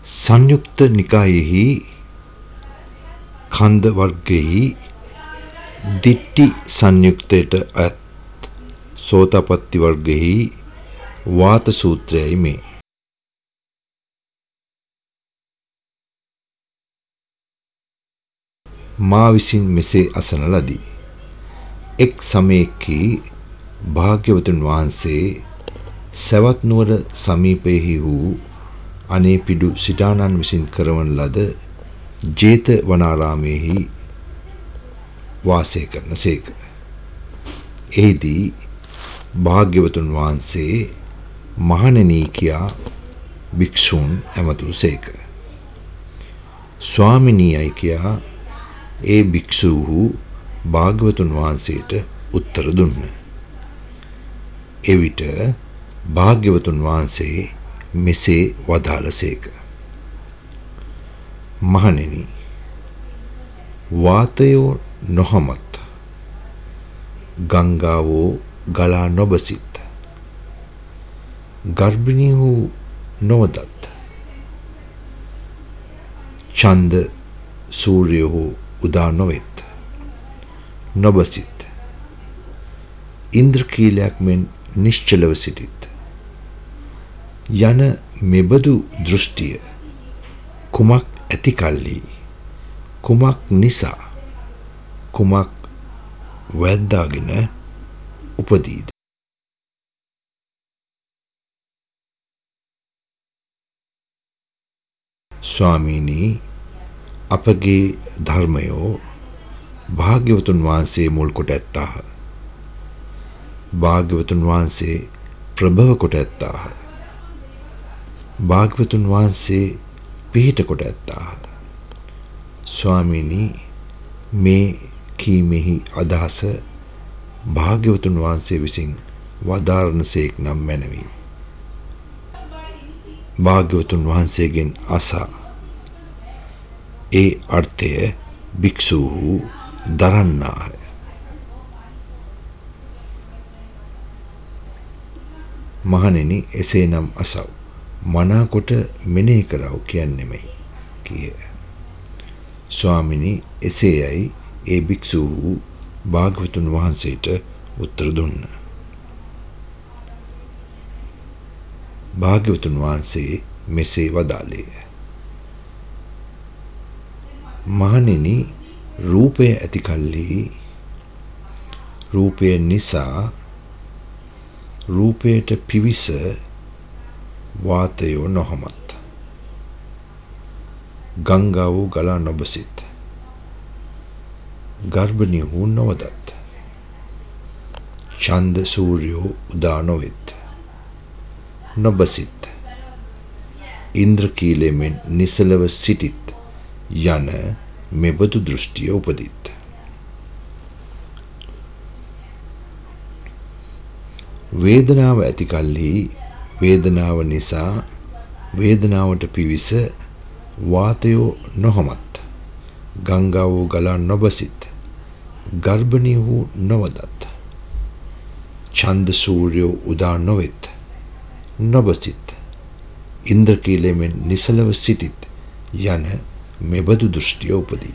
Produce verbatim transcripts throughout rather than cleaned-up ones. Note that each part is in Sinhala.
සංයුක්ත නිකායෙහි කන්ද වර්ගයෙහි දිට්ඨි සංයුක්තයට අයත් සෝතාපට්ටි වර්ගයෙහි වාත සූත්‍රයයි මේ. මා විසින් මෙසේ අසන ලදී. එක් සමයකී භාග්‍යවතුන් වහන්සේ සවැත් නුවර සමීපයෙහි වූ අනේපිඩු සිටානන් විසින් කරවන ලද ජේත වනාරාමයෙහි වාසය කරන සේක. එහිදී භාග්‍යවතුන් වහන්සේ මහණෙනි කියා භික්ෂූන් ඇමතූ සේක. ස්වාමිනියයි කියා ඒ භික්ෂූහු භාග්‍යවතුන් වහන්සේට උත්තර දුන්න. එවිට භාග්‍යවතුන් වහන්සේ මෙසේ වදාළසේක. මහණෙනි, වාතයෝ නොහමත්, ගංගාවෝ ගලා නොබසිත්, ගර්භිණීහු නොවදත්, චන්ද සූර්යෝ උදා නොවෙත්, නොබසිත්, ඉන්ද්‍රකීලයක් මෙන් නිශ්චලව සිටිත් යන මෙබඳු දෘෂ්ටිය කුමක් ඇති කල්හි, කුමක් නිසා, කුමක් වැද්දාගෙන උපදීද? ස්වාමීනි, අපගේ ධර්මයෝ භාග්‍යවතුන් වහන්සේ මුල් කොට ඇත්තාහ. භාග්‍යවතුන් වහන්සේ ප්‍රභව කොට ඇත්තාහ. භාග්‍යවතුන් වහන්සේ පිහිට කොට ඇත්තාහ. ස්වාමීනි, මේ කීමෙහි අදහස භාග්‍යවතුන් වහන්සේ විසින් වදාරනසේක් නම් මැනවි. භාග්‍යවතුන් වහන්සේගෙන් අසා ඒ අර්ථය භික්ෂූහු දරන්නාහ. මහණෙනි, එසේනම් අසව්, මනාකොට මෙනෙහි කරව කියන්නෙමයි කිය. ස්වාමිනි, එසේයයි ඒ භික්ෂූහු භාග්‍යවතුන් වහන්සේට උත්තර දුන්න. භාග්‍යවතුන් වහන්සේ මෙසේ වදාළේය. මහණෙනි, රූපය ඇති කල්හි රූපය නිසා රූපයට පිවිස වාතයෝ නොහමත්, ගංගාවෝ ගලා නොබසිත්, ගර්භිණීහු නොවදත්, චන්ද සූර්යෝ උදා නොවෙත්, නොබසිත්, ඉන්ද්‍රකීලයෙන් නිසලව සිටිත් යන මෙබඳු දෘෂ්ටිය උපදිත්. වේදනාව ඇති කල්හි වේදනාව නිසා වේදනාවට පිවිස වාතයෝ නොහමත්, ගංගාවෝ ගලා නොබසිත්, ගර්භිණීහු නොවදත්, චන්ද සූර්යෝ උදා නොවෙත්, නොබසිත්, ඉන්ද්‍රකීලයෙන් නිසලව සිටිත් යන මෙබඳු දෘෂ්ටිය උපදී.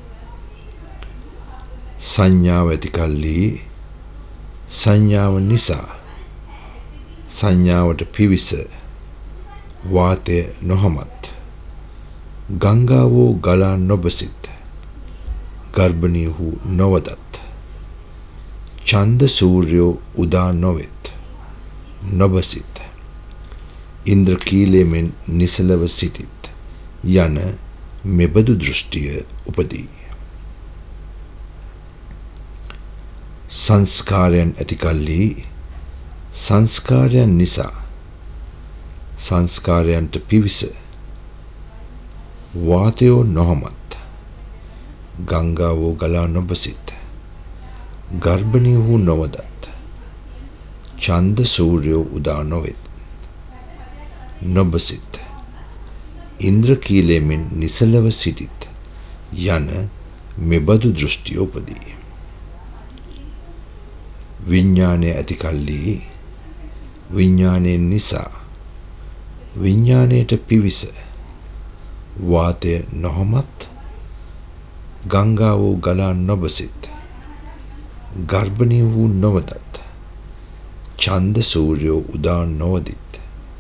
සංඥාව ඇති කල්හි සංඥාව නිසා සංඥාවට පිවිස වාතය නොහමත්, ගංගාවෝ ගලා නොබසිත්, ගර්භිණීහු නොවදත්, චන්ද සූර්යෝ උදා නොවෙත්, නොබසිත්, ඉන්ද්‍රකීලයෙන් නිසලව සිටිත් යන මෙබඳු දෘෂ්ටිය උපදී. සංස්කාරයන් ඇති කල්හි සංස්කාරයන් නිසා සංස්කාරයන්ට පිවිස වාතයෝ නොහමත්, ගංගාවෝ ගලා නොබසිත්, ගර්භිණීහු නොවදත්, චන්ද සූර්යෝ උදා නොවෙත්, නොබසිත්, ඉන්ද්‍රකීලයෙන් නිසලව සිටිත් යන මෙබඳු දෘෂ්ටිය උපදී. විඥානය ඇති කල්හි විඥානයෙන් නිසා විඥාණයට පිවිස වාතය නොහොමත් ගංගාව ගලා නොබසිත් ගර්භණී වූ නොවදත් චන්ද සූර්යෝ උදා නොවදිත්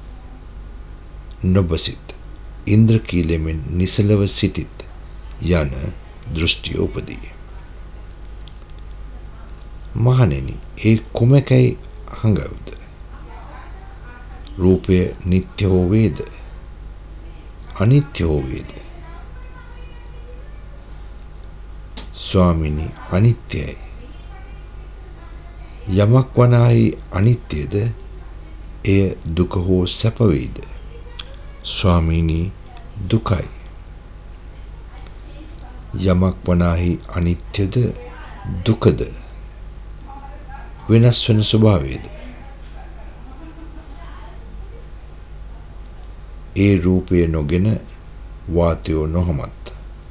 නොබසිත් ඉන්ද්‍රකීලෙමින් නිසලව සිටිත් යන දෘෂ්ටිය උපදී. මහණෙනි, ඒ කුමකැයි හඟවද? රූපය නිත්‍ය හෝ වේද අනිත්‍ය හෝ වේද? ස්වාමිනි, අනිත්‍යයි. යමක් වනාහි අනිත්‍යද එය දුක හෝ සැප වේද? ස්වාමිනි, දුකයි. යමක් වනාහි අනිත්‍යද දුකද වෙනස් වෙන ස්වභාවයද? ඒ රූපය නොගෙන වාතයෝ නොහමත්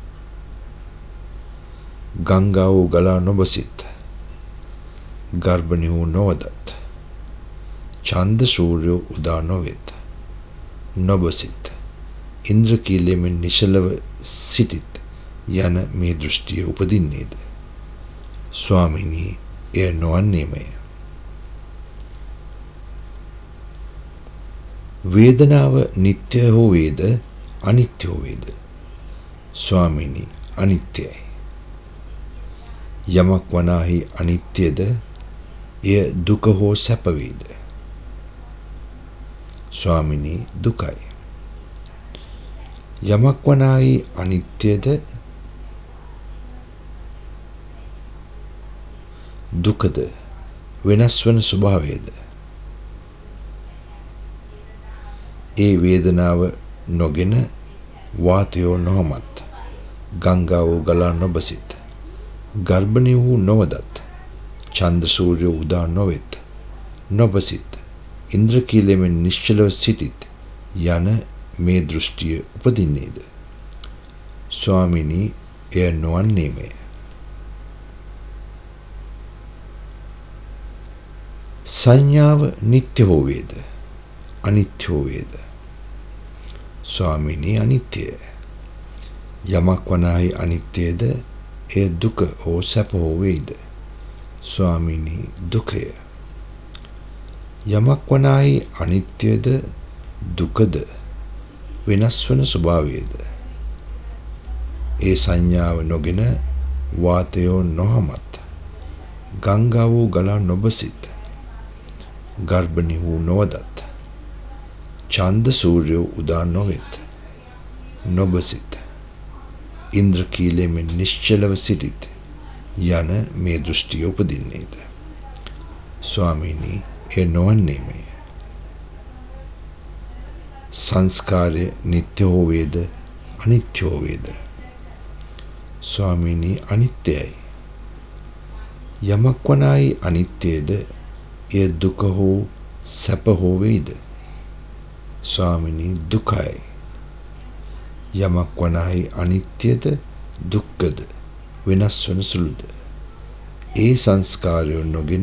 ගංගාව ගලා නොබසිත් ගර්භණී වූ නොවදත් චන්ද සූර්යෝ උදා නොවෙත් නොබසිත් ඉන්ද්‍රකීලයෙන් නිශ්චලව සිටිත් යන මේ දෘෂ්ටිය උපදින්නේද? ස්වාමිනි, එය නොවන්නේමය. වේදනාව නිත්‍ය හෝ වේද අනිත්‍ය හෝ වේද? ස්වාමිනි, අනිත්‍යයි. යමක් වනාහි අනිත්‍යද එය දුක හෝ සැප වේද? ස්වාමිනි, දුකයි. යමක් වනාහි අනිත්‍යද දුකද වෙනස් වන ස්වභාවයද? ඒ වේදනාව නොගෙන වාතයෝ නොහමත් ගංගාව ගලා නොබසිත් ගර්භණී වූ නොවදත් චන්ද සූර්යෝ උදා නොවෙත් නොබසිත් ඉන්ද්‍රකීලයෙන් නිශ්චලව සිටිත් යන මේ දෘෂ්ටිය උපදින්නේද? ස්වාමිනි, එය නොවන්නේමය. සංඥාව නිත්‍ය හෝ වේද අනිත්‍ය හෝ වේද? ස්වාමිනි, අනිත්‍යය. යමක් වනාහි අනිත්‍යද එය දුක හෝ සැප හෝ වේද? ස්වාමිනි, දුකය. යමක් වනාහි අනිත්‍යද දුකද වෙනස් වන ස්වභාවයද? ඒ සංඥාව නොගෙන වාතයෝ නොහමත් ගංගාව ගලා නොබසිත් ගර්භණී වූ නොවදත් චන්ද සූර්යෝ උදා නොවෙත් නොබසිත් ඉන්ද්‍රකීලයෙන් නිශ්චලව සිටිත් යන මේ දෘෂ්ටිය උපදින්නේද? ස්වාමිනි, එය නොවන්නේමය. සංස්කාරය නිත්‍ය හෝ වේද අනිත්‍ය හෝ වේද? ස්වාමිනි, අනිත්‍යයි. යමක් වනාහි අනිත්‍යද එය දුක හෝ සැප හෝ වේද? ස්වාමිනි, දුකයි. යමක් වනාහි අනිත්‍යද දුක්ඛද වෙනස් වන සුළුද? ඒ සංස්කාරය නොගෙන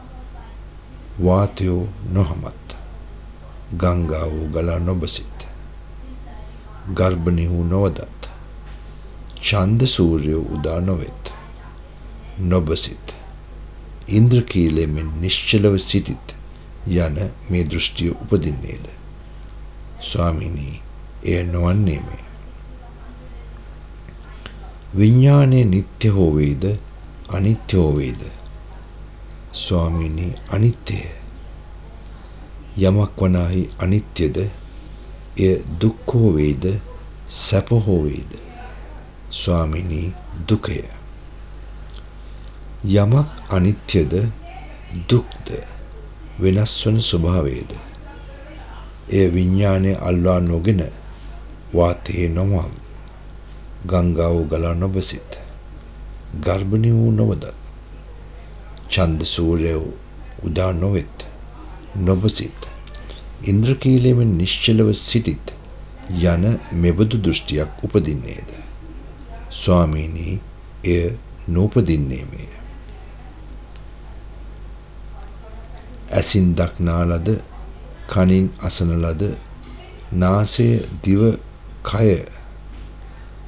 වාතයෝ නොහමත් ගංගාව ගලා නොබසිත් ගර්භණී වූ නොවදත් චන්ද සූර්යෝ උදා නොවෙත් නොබසිත් ඉන්ද්‍රකීලයෙන් නිශ්චලව සිටිත් යන මේ දෘෂ්ටිය උපදින්නේද? ස්වාමිනි, එය නොවන්නේමය. විඥානය නිත්‍ය හෝ වේද අනිත්‍ය හෝ වේද? ස්වාමිනි, අනිත්‍යය. යමක් වනාහි අනිත්‍යද එය දුක් හෝ වේද සැප හෝ වේද? ස්වාමිනි, දුකය. යමක් අනිත්‍යද දුක්ද වෙනස් වන ස්වභාවයද? එය විඥානය අල්වා නොගෙන වාතයේ නොමම් ගංගාව ගලා නොබසිත ගර්භණී වූ නොවදත් චන්ද සූර්යෝ උදා නොවෙත් නොබසිත ඉන්ද්‍රකීලයෙන් නිශ්චලව සිටිත් යන මෙබඳු දෘෂ්ටියක් උපදින්නේද? ස්වාමීනි, එය නූපදින්නේමය. ඇසින් දක්නා ලද, කනින් අසන ලද, නාසය දිව කය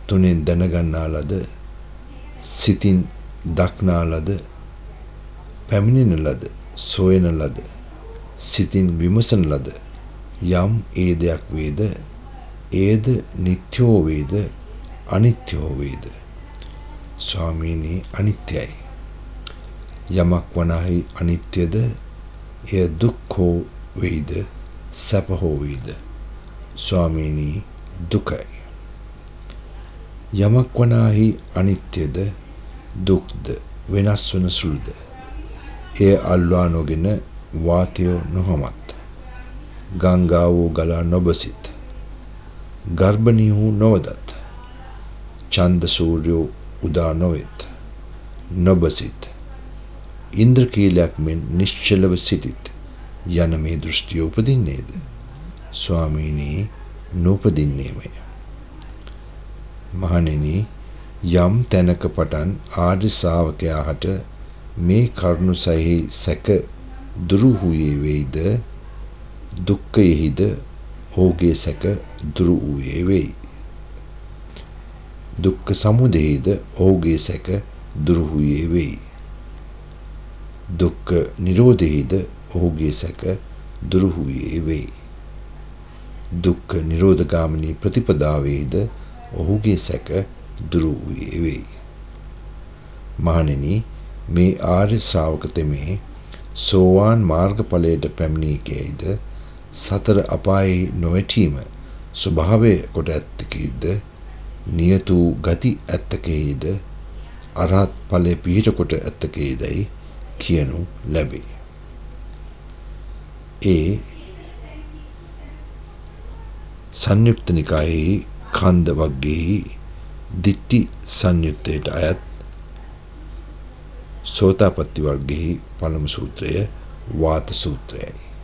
තුනෙන් දැනගන්නා ලද, සිතින් දක්නා ලද, පැමිණෙන ලද, සොයන ලද, සිතින් විමසන ලද යම් ඒ දෙයක් වේද, ඒද නිත්‍යෝ වේද, අනිත්‍යෝ වේද. ස්වාමීනි, අනිත්‍යයි. යමක් වනාහි අනිත්‍යද, එය දුක්ඛෝ වේද, සැප හෝ වේද. ස්වාමීනි, දුකයි. යමක් වනාහි අනිත්‍යද, දුක්ද, වෙනස් වන සුළුද, එය අල්වා නොගෙන වාතයෝ නොහමත්, ගංගාවෝ ගලා නොබසිත්, ගර්භණී නොවදත්, චන්ද සූර්යෝ උදා නොවෙත්, නොබසිත්, ඉන්ද්‍රකීලයක් මෙන් නිශ්චලව සිටිත් යන මේ දෘෂ්ටිය උපදින්නේද? ස්වාමීනි, නූපදින්නේමය. මහණෙනි, යම් තැනක පටන් ආර්ය ශ්‍රාවකයාට මේ කරුණු සහි සැක දුරු වූයේ වෙයිද, දුක්ඛයෙහිද ඔහුගේ සැක දුරු වූයේ වෙයි. දුක්ඛ සමුදයෙහිද ඔහුගේ සැක දුරු වූයේ වෙයි. දුක්ඛ නිරෝධයෙහිද ඔහුගේ සැක දුරු වූයේ වෙයි. දුක්ඛ නිරෝධගාමිනී ප්‍රතිපදාවේද ඔහුගේ සැක දුරු වූයේ වෙයි. මහණෙනි, මේ ආර්ය ශ්‍රාවක තෙමේ සෝවාන් මාර්ගඵලයට පැමිණී කේයිද, සතර අපායේ නොවැටීම ස්වභාවය කොට ඇත්තකේද, නියත වූ ගති ඇත්තකේද, අරහත් ඵලයේ පිහිට කොට ඇත්තකේදයි කියනු ලැබේ. ඒ සංයුක්ත නිකායේ කන්ද වග්ගයේ දිට්ඨි සංයුත්තයට අයත් සෝතාපට්ටි වර්ගයේ පළමු සූත්‍රය වාත සූත්‍රයයි.